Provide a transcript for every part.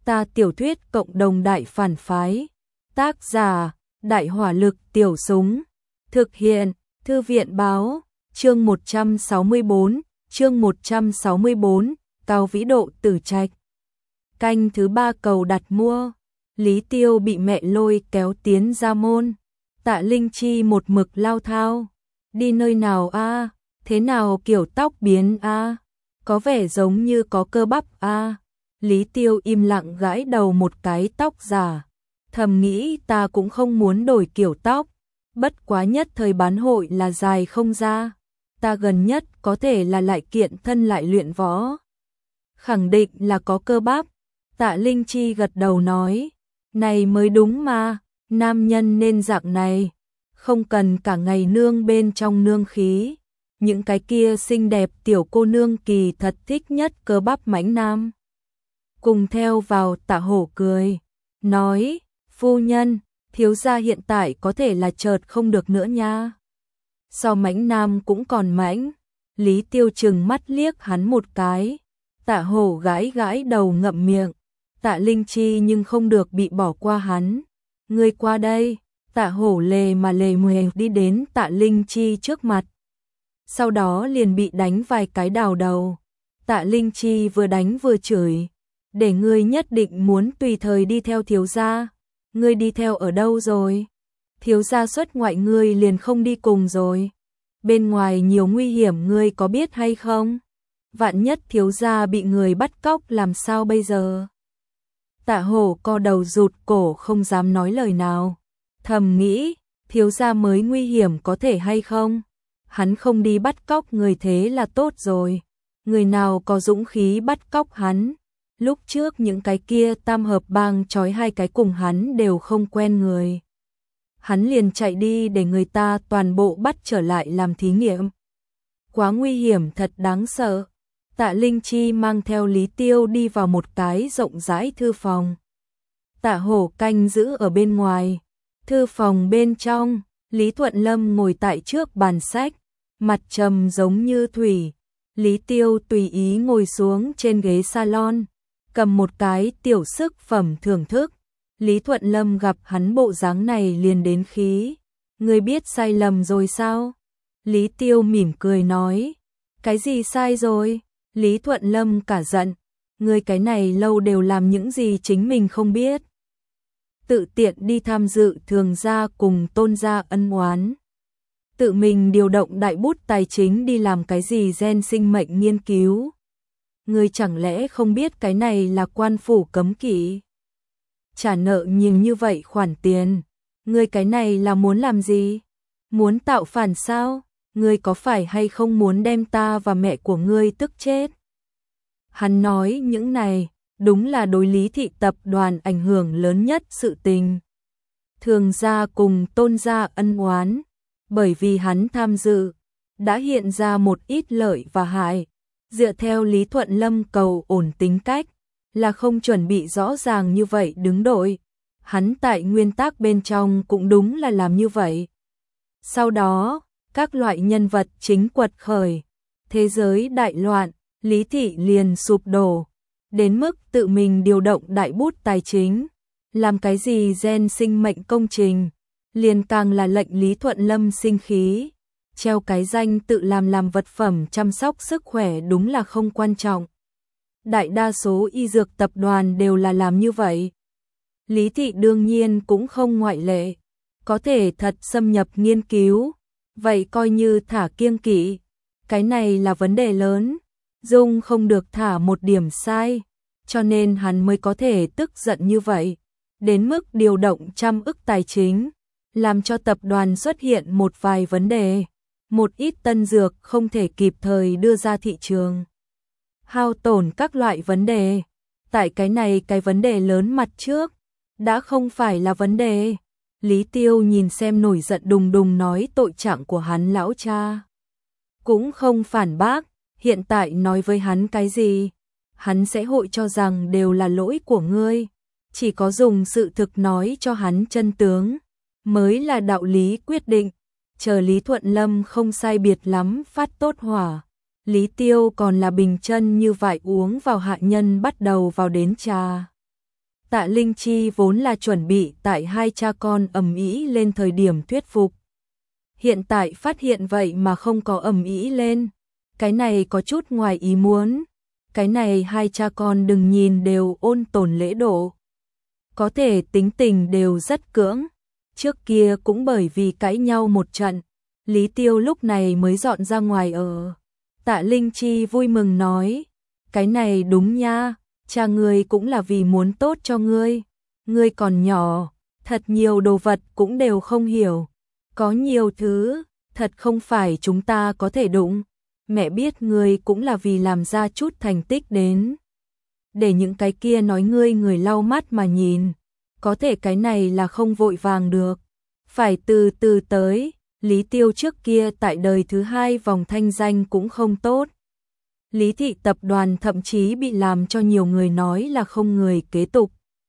Ta tiểu thuyết cộng đồng đại phản phái. Tác giả, Đại hỏa lực tiểu súng. Thực hiện, Thư viện báo, chương 164, Cao Vĩ Độ tử trạch. Canh thứ 3 cầu đặt mua. Lý Tiêu bị mẹ lôi kéo tiến ra môn. Tạ Linh Chi một mực lao thao. Đi nơi nào a? Thế nào kiểu tóc biến a? Có vẻ giống như có cơ bắp a. Lý Tiêu im lặng gãi đầu một cái tóc giả. Thầm nghĩ ta cũng không muốn đổi kiểu tóc. Bất quá nhất thời bán hội là dài không ra. Ta gần nhất có thể là lại kiện thân lại luyện võ. Khẳng định là có cơ bắp. Tạ Linh Chi gật đầu nói. Này mới đúng mà, nam nhân nên dạng này. Không cần cả ngày nương bên trong nương khí. Những cái kia xinh đẹp tiểu cô nương kỳ thật thích nhất cơ bắp mãnh nam. Cùng theo vào Tạ Hổ cười. Nói, phu nhân, thiếu gia hiện tại có thể là chợt không được nữa nha. So mãnh nam cũng còn mãnh. Lý Tiêu trừng mắt liếc hắn một cái. Tạ Hổ gãi gãi đầu ngậm miệng. Tạ Linh Chi nhưng không được bị bỏ qua hắn. Ngươi qua đây. Tạ Hổ lề mà lề mề đi đến Tạ Linh Chi trước mặt. Sau đó liền bị đánh vài cái đào đầu. Tạ Linh Chi vừa đánh vừa chửi. Để ngươi nhất định muốn tùy thời đi theo thiếu gia. Ngươi đi theo ở đâu rồi? Thiếu gia xuất ngoại ngươi liền không đi cùng rồi. Bên ngoài nhiều nguy hiểm ngươi có biết hay không? Vạn nhất thiếu gia bị người bắt cóc làm sao bây giờ? Tạ Hổ co đầu rụt cổ không dám nói lời nào. Thầm nghĩ, thiếu gia mới nguy hiểm có thể hay không? Hắn không đi bắt cóc người thế là tốt rồi. Người nào có dũng khí bắt cóc hắn? Lúc trước những cái kia tam hợp bang trói hai cái cùng hắn đều không quen người. Hắn liền chạy đi để người ta toàn bộ bắt trở lại làm thí nghiệm. Quá nguy hiểm thật đáng sợ. Tạ Linh Chi mang theo Lý Tiêu đi vào một cái rộng rãi thư phòng. Tạ Hổ canh giữ ở bên ngoài. Thư phòng bên trong, Lý Thuận Lâm ngồi tại trước bàn sách, mặt trầm giống như thủy. Lý Tiêu tùy ý ngồi xuống trên ghế salon, cầm một cái tiểu sức phẩm thưởng thức. Lý Thuận Lâm gặp hắn bộ dáng này liền đến khí. Ngươi biết sai lầm rồi sao? Lý Tiêu mỉm cười nói. Cái gì sai rồi? Lý Thuận Lâm cả giận. Ngươi cái này lâu đều làm những gì chính mình không biết. Tự tiện đi tham dự thường gia cùng tôn gia ân oán. Tự mình điều động đại bút tài chính đi làm cái gì gen sinh mệnh nghiên cứu. Ngươi chẳng lẽ không biết cái này là quan phủ cấm kỵ? Trả nợ nhiều như vậy khoản tiền. Ngươi cái này là muốn làm gì? Muốn tạo phản sao? Ngươi có phải hay không muốn đem ta và mẹ của ngươi tức chết? Hắn nói những này, đúng là đối Lý thị tập đoàn ảnh hưởng lớn nhất sự tình. Thường gia cùng tôn gia ân oán, bởi vì hắn tham dự, đã hiện ra một ít lợi và hại. Dựa theo Lý Thuận Lâm cầu ổn tính cách, là không chuẩn bị rõ ràng như vậy đứng đội. Hắn tại nguyên tắc bên trong cũng đúng là làm như vậy. Sau đó, các loại nhân vật chính quật khởi, thế giới đại loạn, Lý thị liền sụp đổ, đến mức tự mình điều động đại bút tài chính, làm cái gì gen sinh mệnh công trình, liền càng là lệnh Lý Thuận Lâm sinh khí, treo cái danh tự làm vật phẩm chăm sóc sức khỏe đúng là không quan trọng. Đại đa số y dược tập đoàn đều là làm như vậy. Lý thị đương nhiên cũng không ngoại lệ, có thể thật xâm nhập nghiên cứu, vậy coi như thả kiêng kỵ, cái này là vấn đề lớn. Dung không được thả một điểm sai, cho nên hắn mới có thể tức giận như vậy, đến mức điều động trăm ức tài chính, làm cho tập đoàn xuất hiện một vài vấn đề, một ít tân dược không thể kịp thời đưa ra thị trường, hao tổn các loại vấn đề. Tại cái này cái vấn đề lớn mặt trước, đã không phải là vấn đề. Lý Tiêu nhìn xem nổi giận đùng đùng nói tội trạng của hắn lão cha. Cũng không phản bác. Hiện tại nói với hắn cái gì, hắn sẽ hội cho rằng đều là lỗi của ngươi. Chỉ có dùng sự thực nói cho hắn chân tướng, mới là đạo lý quyết định. Chờ Lý Thuận Lâm không sai biệt lắm phát tốt hỏa. Lý Tiêu còn là bình chân như vậy uống vào hạ nhân bắt đầu vào đến trà. Tạ Linh Chi vốn là chuẩn bị tại hai cha con ầm ĩ lên thời điểm thuyết phục. Hiện tại phát hiện vậy mà không có ầm ĩ lên. Cái này có chút ngoài ý muốn. Cái này hai cha con đừng nhìn đều ôn tồn lễ độ. Có thể tính tình đều rất cưỡng. Trước kia cũng bởi vì cãi nhau một trận, Lý Tiêu lúc này mới dọn ra ngoài ở. Tạ Linh Chi vui mừng nói, cái này đúng nha, cha ngươi cũng là vì muốn tốt cho ngươi. Ngươi còn nhỏ, thật nhiều đồ vật cũng đều không hiểu. Có nhiều thứ, thật không phải chúng ta có thể đụng. Mẹ biết ngươi cũng là vì làm ra chút thành tích đến. Để những cái kia nói ngươi người lau mắt mà nhìn. Có thể cái này là không vội vàng được. Phải từ từ tới. Lý Tiêu trước kia tại đời thứ hai vòng thanh danh cũng không tốt. Lý thị tập đoàn thậm chí bị làm cho nhiều người nói là không người kế tục.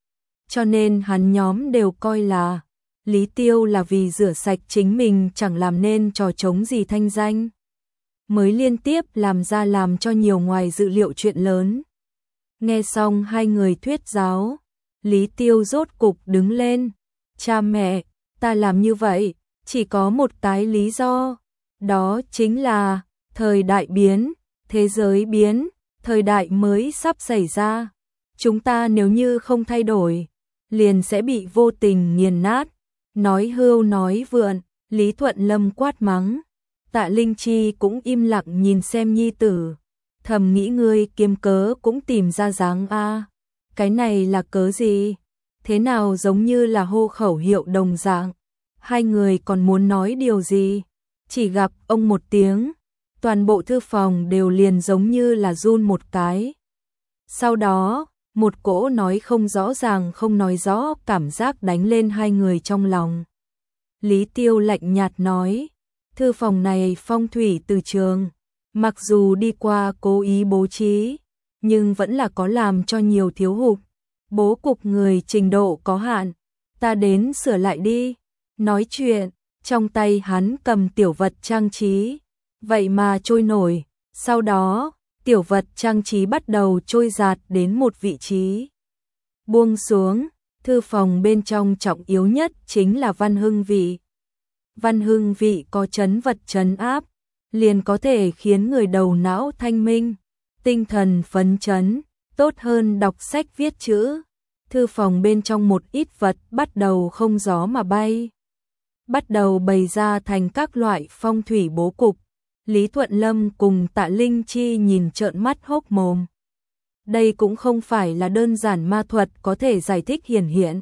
Cho nên hắn nhóm đều coi là Lý Tiêu là vì rửa sạch chính mình chẳng làm nên trò trống gì thanh danh. Mới liên tiếp làm ra làm cho nhiều ngoài dự liệu chuyện lớn. Nghe xong hai người thuyết giáo, Lý Tiêu rốt cục đứng lên. Cha mẹ, ta làm như vậy, chỉ có một cái lý do. Đó chính là, thời đại biến, thế giới biến, thời đại mới sắp xảy ra. Chúng ta nếu như không thay đổi, liền sẽ bị vô tình nghiền nát. Nói hưu nói vượn, Lý Thuận Lâm quát mắng. Tạ Linh Chi cũng im lặng nhìn xem nhi tử. Thầm nghĩ ngươi kiếm cớ cũng tìm ra dáng a. Cái này là cớ gì? Thế nào giống như là hô khẩu hiệu đồng dạng. Hai người còn muốn nói điều gì? Chỉ gặp ông một tiếng, toàn bộ thư phòng đều liền giống như là run một cái. Sau đó, một cỗ nói không rõ ràng không nói rõ cảm giác đánh lên hai người trong lòng. Lý Tiêu lạnh nhạt nói, thư phòng này phong thủy từ trường, mặc dù đi qua cố ý bố trí, nhưng vẫn là có làm cho nhiều thiếu hụt. Bố cục người trình độ có hạn, ta đến sửa lại đi. Nói chuyện, trong tay hắn cầm tiểu vật trang trí, vậy mà trôi nổi. Sau đó, tiểu vật trang trí bắt đầu trôi giạt đến một vị trí. Buông xuống, thư phòng bên trong trọng yếu nhất chính là văn hưng vị. Văn hưng vị có trấn vật trấn áp, liền có thể khiến người đầu não thanh minh, tinh thần phấn chấn, tốt hơn đọc sách viết chữ. Thư phòng bên trong một ít vật bắt đầu không gió mà bay. Bắt đầu bày ra thành các loại phong thủy bố cục. Lý Thuận Lâm cùng Tạ Linh Chi nhìn trợn mắt hốc mồm. Đây cũng không phải là đơn giản ma thuật có thể giải thích hiển hiện,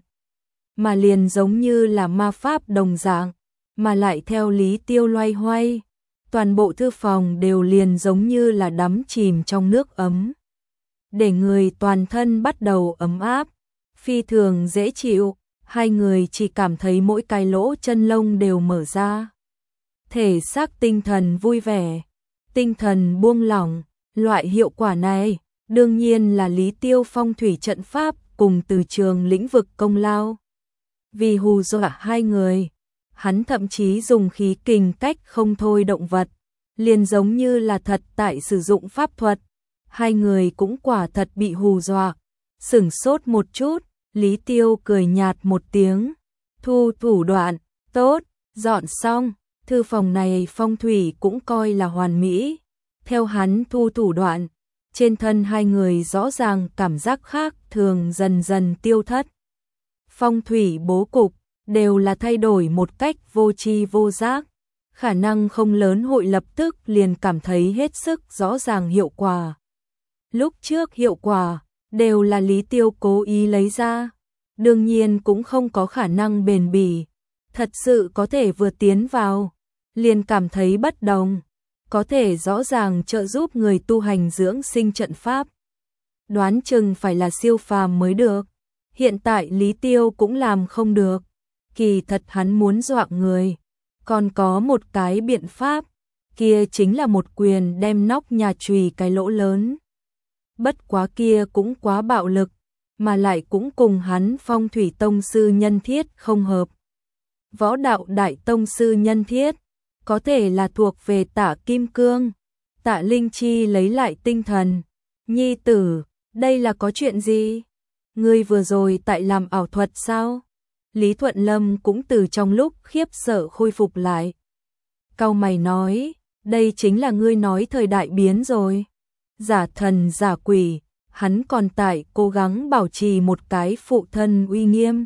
mà liền giống như là ma pháp đồng dạng, mà lại theo Lý Tiêu loay hoay. Toàn bộ thư phòng đều liền giống như là đắm chìm trong nước ấm. Để người toàn thân bắt đầu ấm áp, phi thường dễ chịu. Hai người chỉ cảm thấy mỗi cái lỗ chân lông đều mở ra. Thể xác tinh thần vui vẻ, tinh thần buông lỏng, loại hiệu quả này đương nhiên là Lý Tiêu phong thủy trận pháp cùng từ trường lĩnh vực công lao. Vì hù dọa hai người, hắn thậm chí dùng khí kình cách không thôi động vật, liền giống như là thật tại sử dụng pháp thuật. Hai người cũng quả thật bị hù dọa, sửng sốt một chút. Lý Tiêu cười nhạt một tiếng, thu thủ đoạn, tốt, dọn xong, thư phòng này phong thủy cũng coi là hoàn mỹ. Theo hắn thu thủ đoạn, trên thân hai người rõ ràng cảm giác khác thường dần dần tiêu thất. Phong thủy bố cục đều là thay đổi một cách vô tri vô giác, khả năng không lớn hội lập tức liền cảm thấy hết sức rõ ràng hiệu quả. Lúc trước hiệu quả đều là Lý Tiêu cố ý lấy ra, đương nhiên cũng không có khả năng bền bỉ. Thật sự có thể vừa tiến vào, liền cảm thấy bất đồng, có thể rõ ràng trợ giúp người tu hành dưỡng sinh trận pháp. Đoán chừng phải là siêu phàm mới được. Hiện tại Lý Tiêu cũng làm không được. Kỳ thật hắn muốn dọa người. Còn có một cái biện pháp, kia chính là một quyền đem nóc nhà chùy cái lỗ lớn. Bất quá kia cũng quá bạo lực, mà lại cũng cùng hắn phong thủy tông sư nhân thiết không hợp. Võ đạo đại tông sư nhân thiết, có thể là thuộc về Tạ Kim Cương. Tạ Linh Chi lấy lại tinh thần. Nhi tử, đây là có chuyện gì? ngươi vừa rồi tại làm ảo thuật sao? Lý Thuận Lâm cũng từ trong lúc khiếp sợ khôi phục lại. Cau mày nói, đây chính là ngươi nói thời đại biến rồi. Giả thần giả quỷ, hắn còn tại cố gắng bảo trì một cái phụ thân uy nghiêm.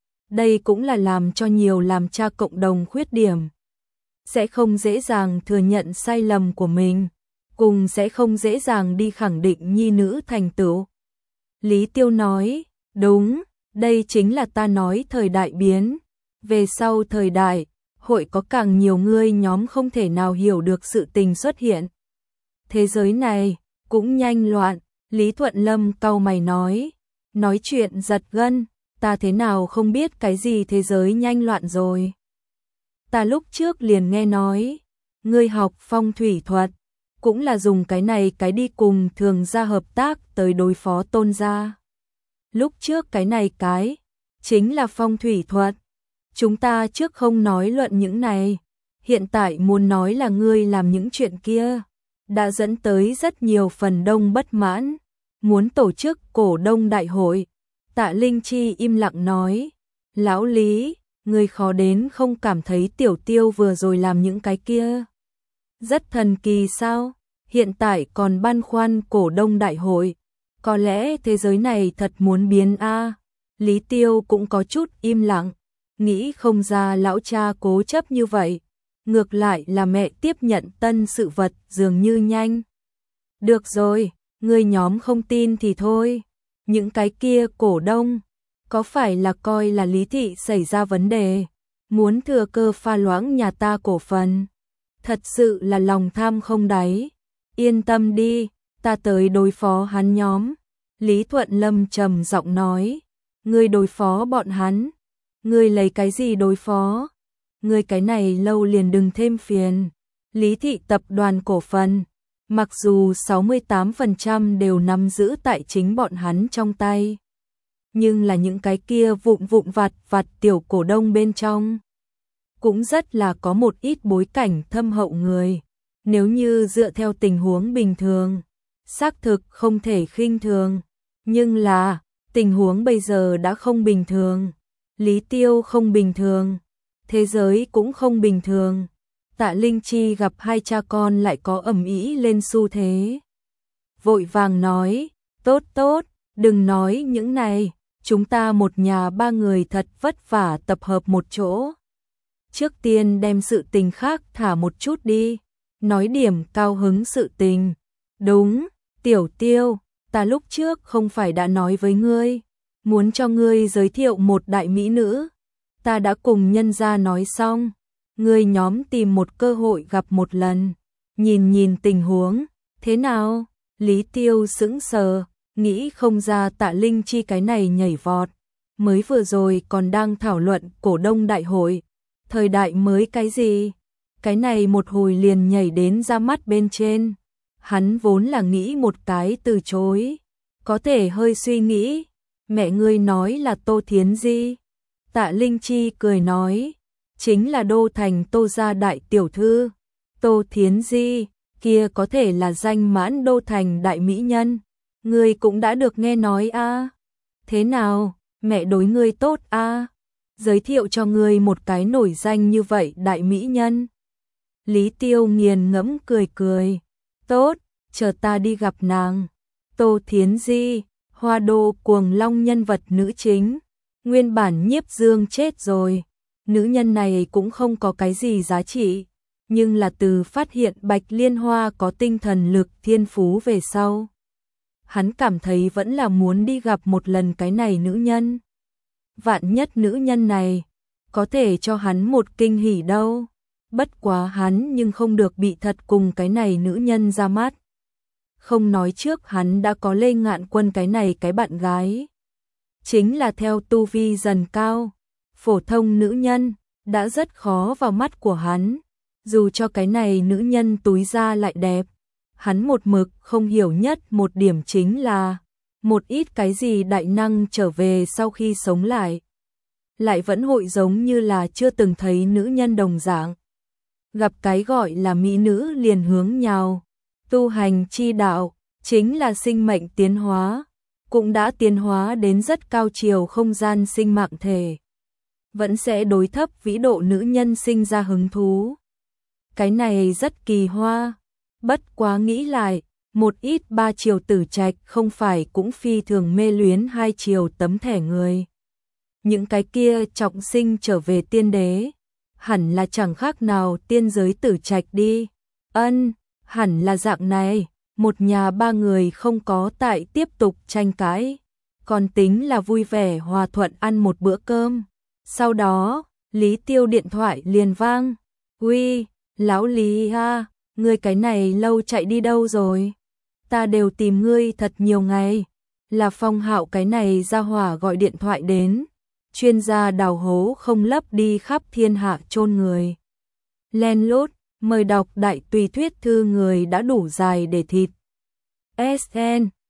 Đây cũng là làm cho nhiều làm cha cộng đồng khuyết điểm. Sẽ không dễ dàng thừa nhận sai lầm của mình, cùng sẽ không dễ dàng đi khẳng định nhi nữ thành tựu. Lý Tiêu nói, đúng, đây chính là ta nói thời đại biến. Về sau thời đại, hội có càng nhiều người nhóm không thể nào hiểu được sự tình xuất hiện. Thế giới này, cũng nhanh loạn, Lý Thuận Lâm cau mày nói chuyện giật gân, ta thế nào không biết cái gì thế giới nhanh loạn rồi. Ta lúc trước liền nghe nói, ngươi học phong thủy thuật, cũng là dùng cái này cái đi cùng thường gia hợp tác tới đối phó Tôn gia. Lúc trước cái này cái, chính là phong thủy thuật. Chúng ta trước không nói luận những này, hiện tại muốn nói là ngươi làm những chuyện kia, đã dẫn tới rất nhiều phần đông bất mãn, muốn tổ chức cổ đông đại hội. Tạ Linh Chi im lặng nói, lão Lý, ngươi khó đến không cảm thấy Tiểu Tiêu vừa rồi làm những cái kia rất thần kỳ sao? Hiện tại còn băn khoăn cổ đông đại hội, có lẽ thế giới này thật muốn biến a. Lý Tiêu cũng có chút im lặng, nghĩ không ra lão cha cố chấp như vậy, ngược lại là mẹ tiếp nhận tân sự vật dường như nhanh. Được rồi, ngươi nhóm không tin thì thôi, những cái kia cổ đông, có phải là coi là Lý thị xảy ra vấn đề, muốn thừa cơ pha loãng nhà ta cổ phần, thật sự là lòng tham không đáy. Yên tâm đi, ta tới đối phó hắn nhóm. Lý Thuận Lâm trầm giọng nói, ngươi đối phó bọn hắn, ngươi lấy cái gì đối phó? Ngươi cái này lâu liền đừng thêm phiền. Lý thị tập đoàn cổ phần, mặc dù 68% đều nắm giữ tại chính bọn hắn trong tay, nhưng là những cái kia vụn vặt tiểu cổ đông bên trong, cũng rất là có một ít bối cảnh thâm hậu người. Nếu như dựa theo tình huống bình thường, xác thực không thể khinh thường, nhưng là, tình huống bây giờ đã không bình thường. Lý Tiêu không bình thường, thế giới cũng không bình thường. Tạ Linh Chi gặp hai cha con lại có ầm ĩ lên xu thế. Vội vàng nói, tốt, đừng nói những này, chúng ta một nhà ba người thật vất vả tập hợp một chỗ. Trước tiên đem sự tình khác thả một chút đi. Nói điểm cao hứng sự tình. Đúng, Tiểu Tiêu, ta lúc trước không phải đã nói với ngươi, muốn cho ngươi giới thiệu một đại mỹ nữ. Ta đã cùng nhân gia nói xong, ngươi nhóm tìm một cơ hội gặp một lần, nhìn tình huống, thế nào? Lý Tiêu sững sờ, nghĩ không ra Tạ Linh Chi cái này nhảy vọt, mới vừa rồi còn đang thảo luận cổ đông đại hội, thời đại mới cái gì? Cái này một hồi liền nhảy đến ra mắt bên trên. Hắn vốn là nghĩ một cái từ chối, có thể hơi suy nghĩ. Mẹ ngươi nói là Tô Thiến Di. Tạ Linh Chi cười nói, chính là đô thành Tô gia đại tiểu thư. Tô Thiến Di, kia có thể là danh mãn đô thành đại mỹ nhân. Ngươi cũng đã được nghe nói a. Thế nào, mẹ đối ngươi tốt a? Giới thiệu cho ngươi một cái nổi danh như vậy đại mỹ nhân. Lý Tiêu nghiền ngẫm cười, tốt, chờ ta đi gặp nàng. Tô Thiến Di, Hoa Đô Cuồng Long nhân vật nữ chính, nguyên bản Nhiếp Dương chết rồi, nữ nhân này cũng không có cái gì giá trị, nhưng là từ phát hiện Bạch Liên Hoa có tinh thần lực thiên phú về sau, hắn cảm thấy vẫn là muốn đi gặp một lần cái này nữ nhân. Vạn nhất nữ nhân này có thể cho hắn một kinh hỉ đâu. Bất quá hắn nhưng không được bị thật cùng cái này nữ nhân ra mắt. Không nói trước hắn đã có Lê Ngạn Quân cái này cái bạn gái. Chính là theo tu vi dần cao, phổ thông nữ nhân, đã rất khó vào mắt của hắn. Dù cho cái này nữ nhân túi da lại đẹp, hắn một mực không hiểu nhất một điểm chính là, một ít cái gì đại năng trở về sau khi sống lại vẫn hội giống như là chưa từng thấy nữ nhân đồng dạng. Gặp cái gọi là mỹ nữ liền hướng nhào, tu hành chi đạo, chính là sinh mệnh tiến hóa, cũng đã tiến hóa đến rất cao chiều không gian sinh mạng thể. Vẫn sẽ đối thấp vĩ độ nữ nhân sinh ra hứng thú. Cái này rất kỳ hoa. Bất quá nghĩ lại, một ít ba chiều tử trạch không phải cũng phi thường mê luyến hai chiều tấm thẻ người. Những cái kia trọng sinh trở về tiên đế, hẳn là chẳng khác nào tiên giới tử trạch đi. Ân, hẳn là dạng này, một nhà ba người không có tại tiếp tục tranh cãi, còn tính là vui vẻ hòa thuận ăn một bữa cơm. Sau đó, Lý Tiêu điện thoại liền vang. Uy, lão Lý ha, ngươi cái này lâu chạy đi đâu rồi? Ta đều tìm ngươi thật nhiều ngày. Là Phong Hạo cái này ra hỏa gọi điện thoại đến. Chuyên gia đào hố không lấp đi khắp thiên hạ chôn người. Len lút, mời đọc đại tùy thuyết thư người đã đủ dài để thịt. SN